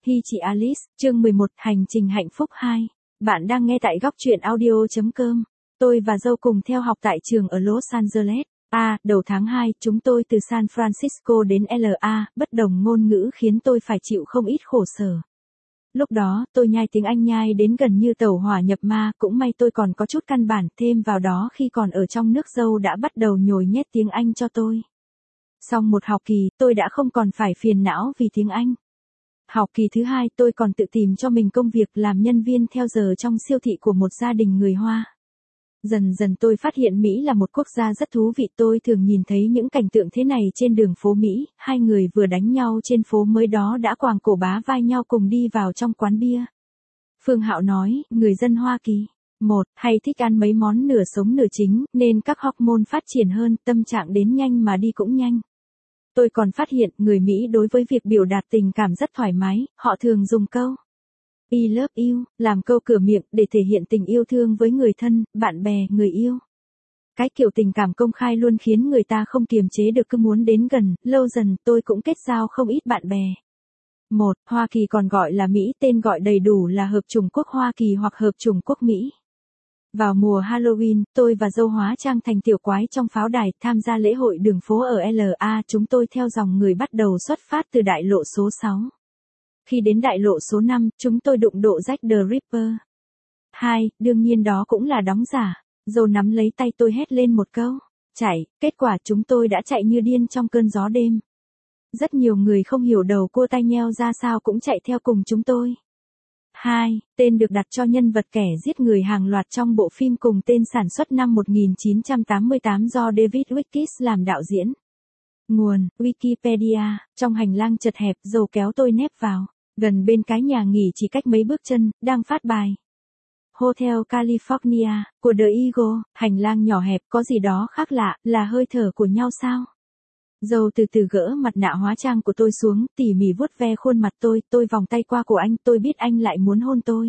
Hi chị Alice, chương 11, hành trình hạnh phúc 2. Bạn đang nghe tại góc truyện audio.com. Tôi và dâu cùng theo học tại trường ở Los Angeles. Đầu tháng 2, chúng tôi từ San Francisco đến LA, bất đồng ngôn ngữ khiến tôi phải chịu không ít khổ sở. Lúc đó, tôi nhai tiếng Anh nhai đến gần như tẩu hỏa nhập ma, cũng may tôi còn có chút căn bản, thêm vào đó khi còn ở trong nước dâu đã bắt đầu nhồi nhét tiếng Anh cho tôi. Sau một học kỳ, tôi đã không còn phải phiền não vì tiếng Anh. Học kỳ thứ 2 tôi còn tự tìm cho mình công việc làm nhân viên theo giờ trong siêu thị của một gia đình người Hoa. Dần dần tôi phát hiện Mỹ là một quốc gia rất thú vị, tôi thường nhìn thấy những cảnh tượng thế này trên đường phố Mỹ, hai người vừa đánh nhau trên phố mới đó đã quàng cổ bá vai nhau cùng đi vào trong quán bia. Phương Hạo nói, người dân Hoa Kỳ, hay thích ăn mấy món nửa sống nửa chính, nên các hormone phát triển hơn, tâm trạng đến nhanh mà đi cũng nhanh. Tôi còn phát hiện, người Mỹ đối với việc biểu đạt tình cảm rất thoải mái, họ thường dùng câu I love you, làm câu cửa miệng để thể hiện tình yêu thương với người thân, bạn bè, người yêu. Cái kiểu tình cảm công khai luôn khiến người ta không kiềm chế được cứ muốn đến gần, lâu dần tôi cũng kết giao không ít bạn bè. Hoa Kỳ còn gọi là Mỹ, tên gọi đầy đủ là Hợp chủng quốc Hoa Kỳ hoặc Hợp chủng quốc Mỹ. Vào mùa Halloween, tôi và dâu hóa trang thành tiểu quái trong pháo đài, tham gia lễ hội đường phố ở LA. Chúng tôi theo dòng người bắt đầu xuất phát từ đại lộ số 6. Khi đến đại lộ số 5, chúng tôi đụng độ Jack the Ripper. Đương nhiên đó cũng là đóng giả. Dâu nắm lấy tay tôi hét lên một câu, chạy, kết quả chúng tôi đã chạy như điên trong cơn gió đêm. Rất nhiều người không hiểu đầu cua tai nheo ra sao cũng chạy theo cùng chúng tôi. Tên được đặt cho nhân vật kẻ giết người hàng loạt trong bộ phim cùng tên sản xuất năm 1988 do David Wickes làm đạo diễn. Nguồn, Wikipedia, trong hành lang chật hẹp, dâu kéo tôi nép vào, gần bên cái nhà nghỉ chỉ cách mấy bước chân, đang phát bài Hotel California, của The Eagle, hành lang nhỏ hẹp có gì đó khác lạ, là hơi thở của nhau sao? Dâu từ từ gỡ mặt nạ hóa trang của tôi xuống, tỉ mỉ vuốt ve khuôn mặt tôi vòng tay qua cổ anh, tôi biết anh lại muốn hôn tôi.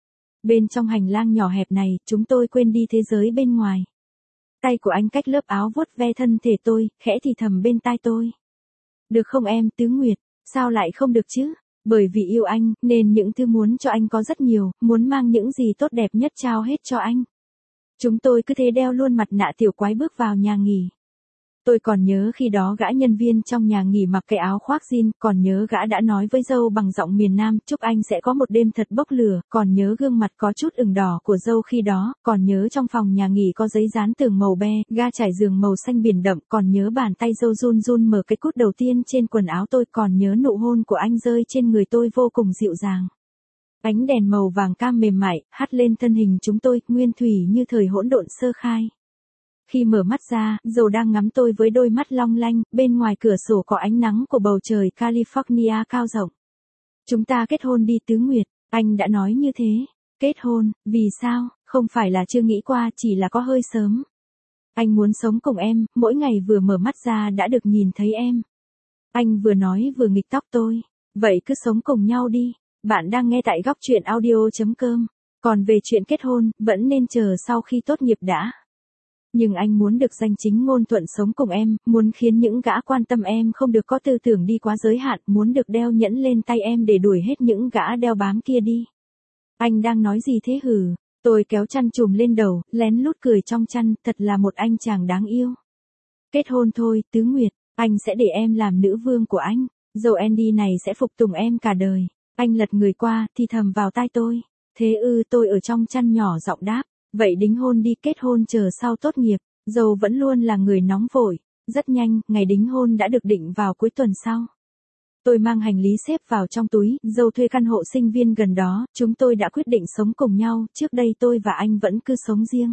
Bên trong hành lang nhỏ hẹp này, chúng tôi quên đi thế giới bên ngoài. Tay của anh cách lớp áo vuốt ve thân thể tôi, khẽ thì thầm bên tai tôi. Được không em, Tứ Nguyệt, sao lại không được chứ? Bởi vì yêu anh, nên những thứ muốn cho anh có rất nhiều, muốn mang những gì tốt đẹp nhất trao hết cho anh. Chúng tôi cứ thế đeo luôn mặt nạ tiểu quái bước vào nhà nghỉ. Tôi còn nhớ khi đó gã nhân viên trong nhà nghỉ mặc cái áo khoác jean, còn nhớ gã đã nói với dâu bằng giọng miền Nam, chúc anh sẽ có một đêm thật bốc lửa, còn nhớ gương mặt có chút ửng đỏ của dâu khi đó, còn nhớ trong phòng nhà nghỉ có giấy dán tường màu be, ga trải giường màu xanh biển đậm, còn nhớ bàn tay dâu run run mở cái cút đầu tiên trên quần áo tôi, còn nhớ nụ hôn của anh rơi trên người tôi vô cùng dịu dàng. Ánh đèn màu vàng cam mềm mại, hắt lên thân hình chúng tôi, nguyên thủy như thời hỗn độn sơ khai. Khi mở mắt ra, dâu đang ngắm tôi với đôi mắt long lanh, bên ngoài cửa sổ có ánh nắng của bầu trời California cao rộng. Chúng ta kết hôn đi Tứ Nguyệt, anh đã nói như thế. Kết hôn, vì sao, không phải là chưa nghĩ qua, chỉ là có hơi sớm. Anh muốn sống cùng em, mỗi ngày vừa mở mắt ra đã được nhìn thấy em. Anh vừa nói vừa nghịch tóc tôi. Vậy cứ sống cùng nhau đi. Bạn đang nghe tại góc truyện audio.com. Còn về chuyện kết hôn, vẫn nên chờ sau khi tốt nghiệp đã. Nhưng anh muốn được danh chính ngôn thuận sống cùng em, muốn khiến những gã quan tâm em không được có tư tưởng đi quá giới hạn, muốn được đeo nhẫn lên tay em để đuổi hết những gã đeo bám kia đi. Anh đang nói gì thế hử? Tôi kéo chăn trùm lên đầu, lén lút cười trong chăn, thật là một anh chàng đáng yêu. Kết hôn thôi, Tứ Nguyệt, anh sẽ để em làm nữ vương của anh, dâu Andy này sẽ phục tùng em cả đời. Anh lật người qua, thì thầm vào tai tôi. Thế ư, tôi ở trong chăn nhỏ giọng đáp. Vậy đính hôn đi, kết hôn chờ sau tốt nghiệp. Dâu vẫn luôn là người nóng vội. Rất nhanh, ngày đính hôn đã được định vào cuối tuần sau. Tôi mang hành lý xếp vào trong túi, dâu thuê căn hộ sinh viên gần đó, chúng tôi đã quyết định sống cùng nhau, trước đây tôi và anh vẫn cứ sống riêng.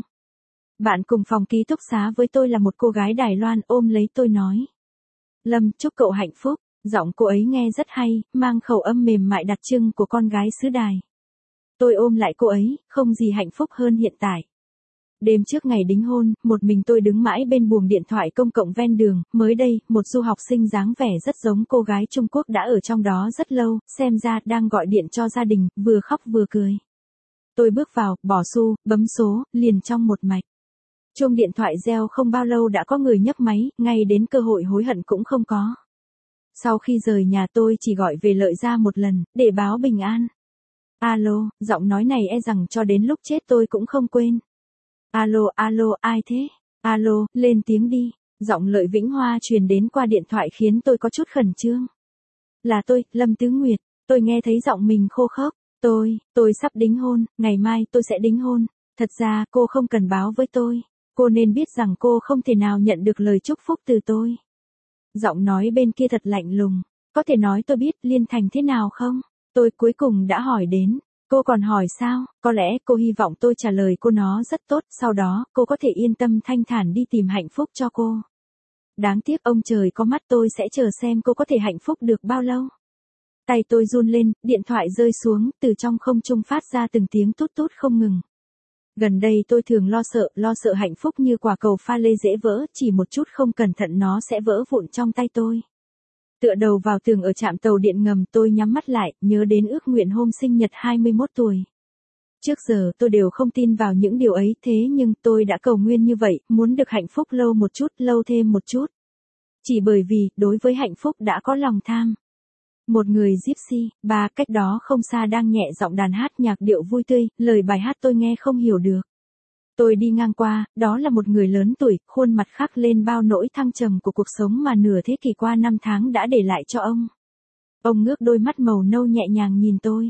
Bạn cùng phòng ký túc xá với tôi là một cô gái Đài Loan, ôm lấy tôi nói. Lâm, chúc cậu hạnh phúc. Giọng cô ấy nghe rất hay, mang khẩu âm mềm mại đặc trưng của con gái xứ Đài. Tôi ôm lại cô ấy, không gì hạnh phúc hơn hiện tại. Đêm trước ngày đính hôn, một mình tôi đứng mãi bên buồng điện thoại công cộng ven đường, mới đây, một du học sinh dáng vẻ rất giống cô gái Trung Quốc đã ở trong đó rất lâu, xem ra đang gọi điện cho gia đình, vừa khóc vừa cười. Tôi bước vào, bỏ xu, bấm số, liền trong một mạch. Chuông điện thoại reo không bao lâu đã có người nhấc máy, ngay đến cơ hội hối hận cũng không có. Sau khi rời nhà tôi chỉ gọi về Lợi Gia một lần, để báo bình an. Alo, giọng nói này e rằng cho đến lúc chết tôi cũng không quên. Alo, alo, ai thế? Alo, lên tiếng đi. Giọng Lợi Vĩnh Hoa truyền đến qua điện thoại khiến tôi có chút khẩn trương. Là tôi, Lâm Tứ Nguyệt. Tôi nghe thấy giọng mình khô khốc. Tôi sắp đính hôn, ngày mai tôi sẽ đính hôn. Thật ra cô không cần báo với tôi. Cô nên biết rằng cô không thể nào nhận được lời chúc phúc từ tôi. Giọng nói bên kia thật lạnh lùng. Có thể nói tôi biết Liên Thành thế nào không? Tôi cuối cùng đã hỏi đến. Cô còn hỏi sao? Có lẽ cô hy vọng tôi trả lời cô nó rất tốt, sau đó cô có thể yên tâm thanh thản đi tìm hạnh phúc cho cô. Đáng tiếc ông trời có mắt, tôi sẽ chờ xem cô có thể hạnh phúc được bao lâu. Tay tôi run lên, điện thoại rơi xuống, từ trong không trung phát ra từng tiếng tút tút không ngừng. Gần đây tôi thường lo sợ hạnh phúc như quả cầu pha lê dễ vỡ, chỉ một chút không cẩn thận nó sẽ vỡ vụn trong tay tôi. Tựa đầu vào tường ở trạm tàu điện ngầm, tôi nhắm mắt lại, nhớ đến ước nguyện hôm sinh nhật 21 tuổi. Trước giờ tôi đều không tin vào những điều ấy, thế nhưng tôi đã cầu nguyện như vậy, muốn được hạnh phúc lâu một chút, lâu thêm một chút. Chỉ bởi vì, đối với hạnh phúc đã có lòng tham. Một người gypsy, cách đó không xa đang nhẹ giọng đàn hát nhạc điệu vui tươi, lời bài hát tôi nghe không hiểu được. Tôi đi ngang qua, đó là một người lớn tuổi, khuôn mặt khắc lên bao nỗi thăng trầm của cuộc sống mà nửa thế kỷ qua năm tháng đã để lại cho ông. Ông ngước đôi mắt màu nâu nhẹ nhàng nhìn tôi.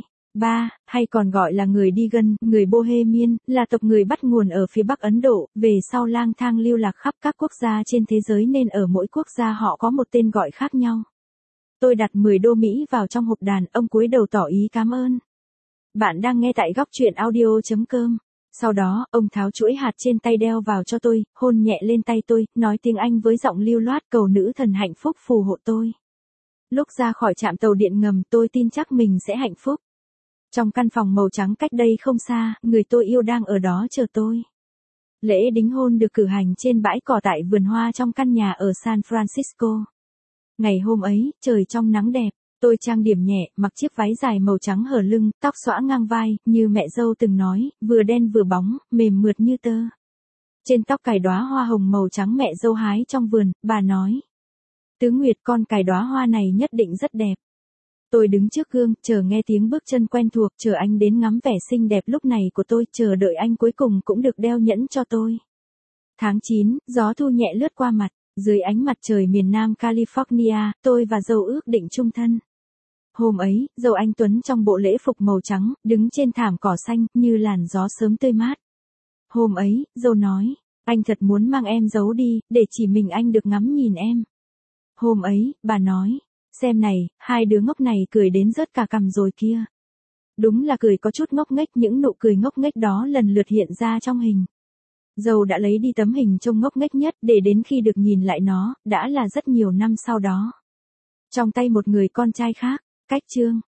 Hay còn gọi là người Digan, người Bohemian, là tộc người bắt nguồn ở phía Bắc Ấn Độ, về sau lang thang lưu lạc khắp các quốc gia trên thế giới nên ở mỗi quốc gia họ có một tên gọi khác nhau. Tôi đặt 10 đô Mỹ vào trong hộp đàn, ông cúi đầu tỏ ý cảm ơn. Bạn đang nghe tại góc truyện audio.com. Sau đó, ông tháo chuỗi hạt trên tay đeo vào cho tôi, hôn nhẹ lên tay tôi, nói tiếng Anh với giọng lưu loát cầu nữ thần hạnh phúc phù hộ tôi. Lúc ra khỏi trạm tàu điện ngầm, tôi tin chắc mình sẽ hạnh phúc. Trong căn phòng màu trắng cách đây không xa, người tôi yêu đang ở đó chờ tôi. Lễ đính hôn được cử hành trên bãi cỏ tại vườn hoa trong căn nhà ở San Francisco. Ngày hôm ấy, trời trong nắng đẹp, tôi trang điểm nhẹ, mặc chiếc váy dài màu trắng hở lưng, tóc xõa ngang vai, như mẹ dâu từng nói, vừa đen vừa bóng, mềm mượt như tơ. Trên tóc cài đóa hoa hồng màu trắng mẹ dâu hái trong vườn, bà nói. Tứ Nguyệt, con cài đóa hoa này nhất định rất đẹp. Tôi đứng trước gương, chờ nghe tiếng bước chân quen thuộc, chờ anh đến ngắm vẻ xinh đẹp lúc này của tôi, chờ đợi anh cuối cùng cũng được đeo nhẫn cho tôi. Tháng 9, gió thu nhẹ lướt qua mặt. Dưới ánh mặt trời miền Nam California, tôi và dâu ước định chung thân. Hôm ấy, dâu anh Tuấn trong bộ lễ phục màu trắng, đứng trên thảm cỏ xanh, như làn gió sớm tươi mát. Hôm ấy, dâu nói, anh thật muốn mang em giấu đi, để chỉ mình anh được ngắm nhìn em. Hôm ấy, bà nói, xem này, hai đứa ngốc này cười đến rớt cả cằm rồi kia. Đúng là cười có chút ngốc nghếch, những nụ cười ngốc nghếch đó lần lượt hiện ra trong hình. Dâu đã lấy đi tấm hình trông ngốc nghếch nhất, để đến khi được nhìn lại nó, đã là rất nhiều năm sau đó. Trong tay một người con trai khác, cách chương.